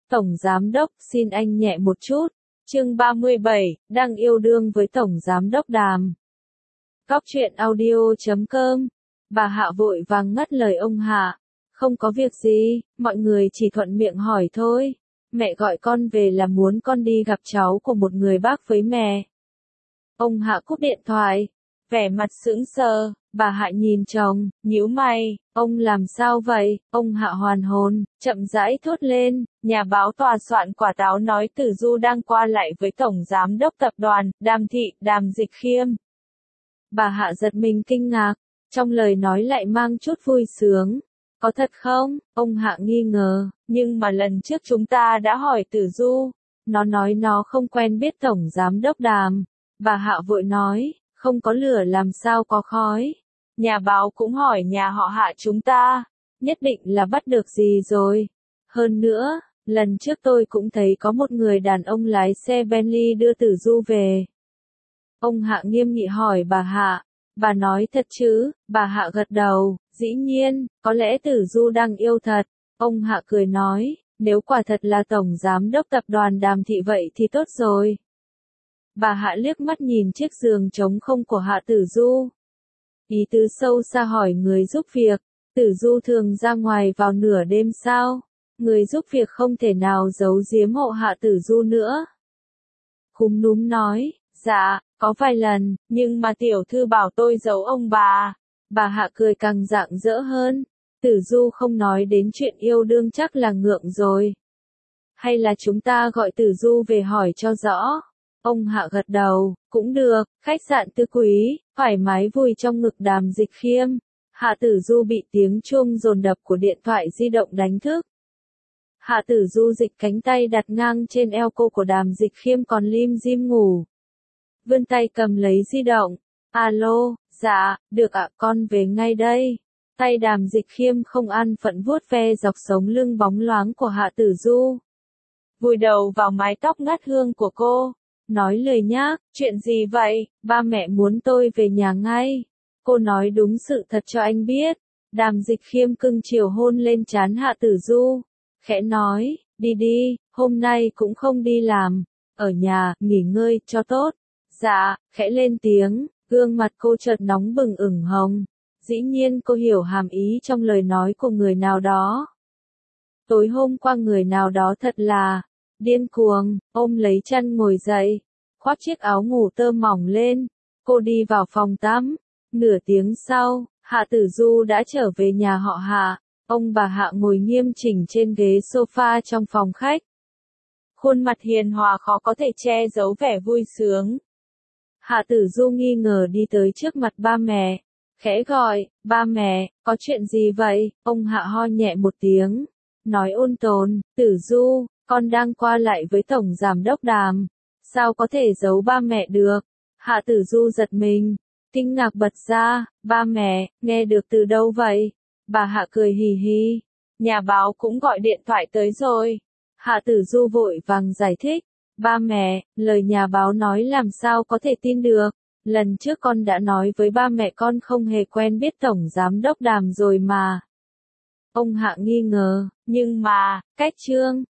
Tổng Giám Đốc, xin anh nhẹ một chút. Chương 37, đang yêu đương với Tổng Giám Đốc Đàm. Góc truyện audio.com. Bà Hạ vội vàng ngắt lời ông Hạ. Không có việc gì, mọi người chỉ thuận miệng hỏi thôi. Mẹ gọi con về là muốn con đi gặp cháu của một người bác với mẹ. Ông Hạ cúp điện thoại. Vẻ mặt sững sờ, bà Hạ nhìn chồng, nhíu mày, ông làm sao vậy? Ông Hạ hoàn hồn, chậm rãi thốt lên, nhà báo tòa soạn quả táo nói Tử Du đang qua lại với Tổng Giám Đốc Tập đoàn, Đàm Thị, Đàm Dịch Khiêm. Bà Hạ giật mình kinh ngạc, trong lời nói lại mang chút vui sướng. Có thật không? Ông Hạ nghi ngờ, nhưng mà lần trước chúng ta đã hỏi Tử Du, nó nói nó không quen biết Tổng Giám Đốc Đàm. Bà Hạ vội nói, không có lửa làm sao có khói. Nhà báo cũng hỏi nhà họ Hạ chúng ta, nhất định là bắt được gì rồi. Hơn nữa, lần trước tôi cũng thấy có một người đàn ông lái xe Bentley đưa Tử Du về. Ông Hạ nghiêm nghị hỏi bà Hạ, bà nói thật chứ? Bà Hạ gật đầu, dĩ nhiên, có lẽ Tử Du đang yêu thật. Ông Hạ cười nói, nếu quả thật là Tổng Giám Đốc Tập đoàn Đàm Thị vậy thì tốt rồi. Bà Hạ liếc mắt nhìn chiếc giường trống không của Hạ Tử Du. Ý tứ sâu xa hỏi người giúp việc, Tử Du thường ra ngoài vào nửa đêm sao? Người giúp việc không thể nào giấu giếm hộ Hạ Tử Du nữa. Cúm núm nói, dạ, có vài lần, nhưng mà tiểu thư bảo tôi giấu ông bà. Bà Hạ cười càng rạng rỡ hơn. Tử Du không nói đến chuyện yêu đương chắc là ngượng rồi. Hay là chúng ta gọi Tử Du về hỏi cho rõ. Ông Hạ gật đầu, cũng được, khách sạn Tứ Quý, thoải mái vui trong ngực Đàm Dịch Khiêm. Hạ Tử Du bị tiếng chuông dồn đập của điện thoại di động đánh thức. Hạ Tử Du dịch cánh tay đặt ngang trên eo cô của Đàm Dịch Khiêm còn lim dim ngủ. Vươn tay cầm lấy di động. Alo, dạ, được ạ, con về ngay đây. Tay Đàm Dịch Khiêm không an phận vuốt ve dọc sống lưng bóng loáng của Hạ Tử Du. Vùi đầu vào mái tóc ngát hương của cô. Nói lời nhác, chuyện gì vậy? Ba mẹ muốn tôi về nhà ngay. Cô nói đúng sự thật cho anh biết. Đàm Dịch Khiêm cưng chiều hôn lên trán Hạ Tử Du. Khẽ nói, đi đi, hôm nay cũng không đi làm. Ở nhà, nghỉ ngơi, cho tốt. Dạ, khẽ lên tiếng, gương mặt cô chợt nóng bừng ửng hồng. Dĩ nhiên cô hiểu hàm ý trong lời nói của người nào đó. Tối hôm qua người nào đó thật là điên cuồng, ôm lấy chăn ngồi dậy, khoác chiếc áo ngủ tơ mỏng lên. Cô đi vào phòng tắm. Nửa tiếng sau, Hạ Tử Du đã trở về nhà họ Hạ. Ông bà Hạ ngồi nghiêm chỉnh trên ghế sofa trong phòng khách. Khuôn mặt hiền hòa khó có thể che giấu vẻ vui sướng. Hạ Tử Du nghi ngờ đi tới trước mặt ba mẹ. Khẽ gọi, ba mẹ, có chuyện gì vậy? Ông Hạ ho nhẹ một tiếng. Nói ôn tồn, Tử Du, con đang qua lại với Tổng Giám Đốc Đàm. Sao có thể giấu ba mẹ được? Hạ Tử Du giật mình. Kinh ngạc bật ra, ba mẹ, nghe được từ đâu vậy? Bà Hạ cười hì hì. Nhà báo cũng gọi điện thoại tới rồi. Hạ Tử Du vội vàng giải thích. Ba mẹ, lời nhà báo nói làm sao có thể tin được. Lần trước con đã nói với ba mẹ con không hề quen biết Tổng Giám Đốc Đàm rồi mà. Ông Hạ nghi ngờ, nhưng mà, cách chương